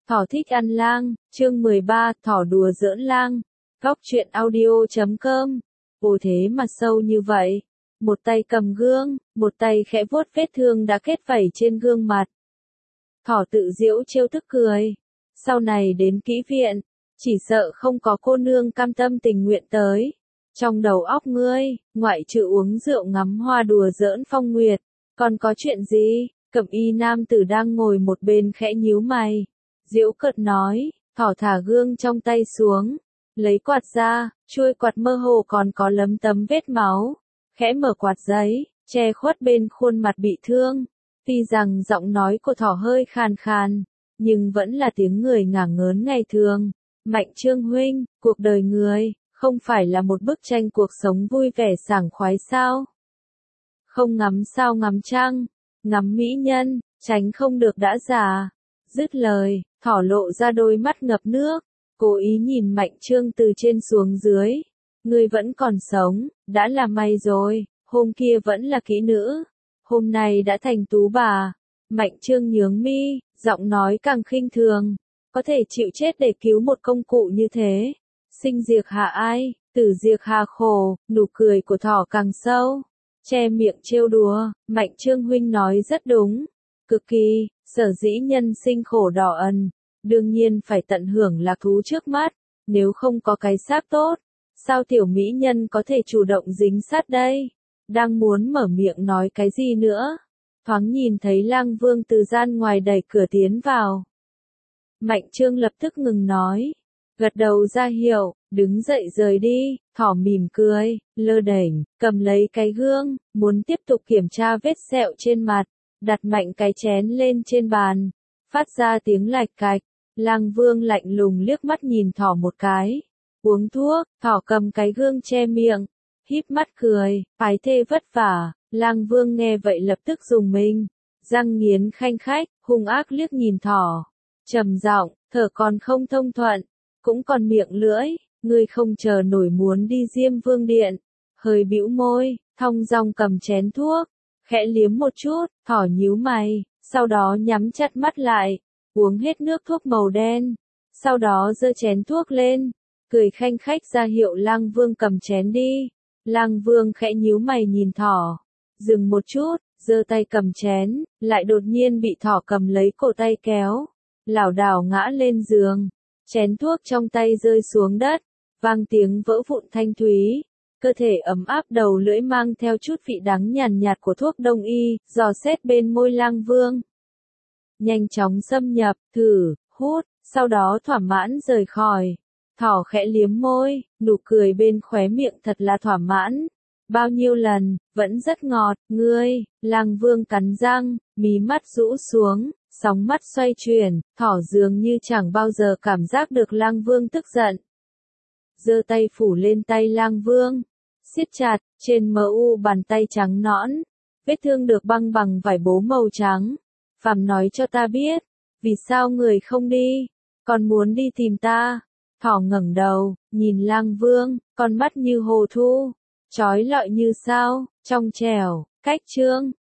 Thỏ thích ăn lang, chương 13, thỏ đùa giỡn lang. Góc truyện audio.com. Ồ thế mà sâu như vậy. Một tay cầm gương, một tay khẽ vuốt vết thương đã kết vảy trên gương mặt. Thỏ tự giễu trêu tức cười. Sau này đến kỹ viện, chỉ sợ không có cô nương cam tâm tình nguyện tới. Trong đầu óc ngươi, ngoại trừ uống rượu ngắm hoa đùa giỡn phong nguyệt, còn có chuyện gì? Cẩm y nam tử đang ngồi một bên khẽ nhíu mày. Giễu cợt nói, thỏ thả gương trong tay xuống, lấy quạt ra, chuôi quạt mơ hồ còn có lấm tấm vết máu, khẽ mở quạt giấy, che khuất bên khuôn mặt bị thương. Tuy rằng giọng nói của thỏ hơi khàn khàn, nhưng vẫn là tiếng người ngả ngớn ngày thường. Mạnh Trương huynh, cuộc đời người, không phải là một bức tranh cuộc sống vui vẻ sảng khoái sao? Không ngắm sao ngắm trăng, ngắm mỹ nhân, tránh không được đã già. Dứt lời, thỏ lộ ra đôi mắt ngập nước, cố ý nhìn Mạnh Trương từ trên xuống dưới. Ngươi vẫn còn sống, đã là may rồi, hôm kia vẫn là kỹ nữ, hôm nay đã thành tú bà. Mạnh Trương nhướng mi, giọng nói càng khinh thường, có thể chịu chết để cứu một công cụ như thế. Sinh diệt hạ ai, tử diệt hạ khổ, nụ cười của thỏ càng sâu. Che miệng trêu đùa, Mạnh Trương huynh nói rất đúng, cực kỳ, sở dĩ nhân sinh khổ đỏ ẩn, đương nhiên phải tận hưởng lạc thú trước mắt, nếu không có cái xác tốt, sao tiểu mỹ nhân có thể chủ động dính sát đây? Đang muốn mở miệng nói cái gì nữa, thoáng nhìn thấy Lang Vương từ gian ngoài đẩy cửa tiến vào. Mạnh Trương lập tức ngừng nói, gật đầu ra hiệu, đứng dậy rời đi. Thỏ mỉm cười, lơ đễnh, cầm lấy cái gương, muốn tiếp tục kiểm tra vết sẹo trên mặt, đặt mạnh cái chén lên trên bàn, phát ra tiếng lạch cạch. Lang Vương lạnh lùng liếc mắt nhìn thỏ một cái, uống thuốc. Thỏ cầm cái gương che miệng, híp mắt cười, phái thê vất vả. Lang Vương nghe vậy lập tức rùng mình, răng nghiến khanh khách, hung ác liếc nhìn thỏ, trầm giọng, thở còn không thông thuận, cũng còn miệng lưỡi, ngươi không chờ nổi muốn đi Diêm Vương điện. Hơi bĩu môi, thong dong cầm chén thuốc, khẽ liếm một chút. Thỏ nhíu mày, sau đó nhắm chặt mắt lại, uống hết nước thuốc màu đen, sau đó giơ chén thuốc lên, cười khanh khách ra hiệu Lang Vương cầm chén đi. Lang Vương khẽ nhíu mày nhìn thỏ, dừng một chút, giơ tay cầm chén, lại đột nhiên bị thỏ cầm lấy cổ tay kéo, lảo đảo ngã lên giường. Chén thuốc trong tay rơi xuống đất, vang tiếng vỡ vụn thanh thúy. Cơ thể ấm áp đầu lưỡi mang theo chút vị đắng nhàn nhạt của thuốc đông y, dò xét bên môi Lang Vương. Nhanh chóng xâm nhập, thử, hút, sau đó thỏa mãn rời khỏi. Thỏ khẽ liếm môi, nụ cười bên khóe miệng thật là thỏa mãn. Bao nhiêu lần, vẫn rất ngọt, ngươi. Lang Vương cắn răng, mí mắt rũ xuống, sóng mắt xoay chuyển, thỏ dường như chẳng bao giờ cảm giác được Lang Vương tức giận. Giơ tay phủ lên tay Lang Vương, siết chặt, trên mu bàn tay trắng nõn, vết thương được băng bằng vải bố màu trắng. Phàm nói cho ta biết, vì sao người không đi, còn muốn đi tìm ta? Thỏ ngẩng đầu, nhìn Lang Vương, con mắt như hồ thu, chói lọi như sao, trong trẻo, cách trương,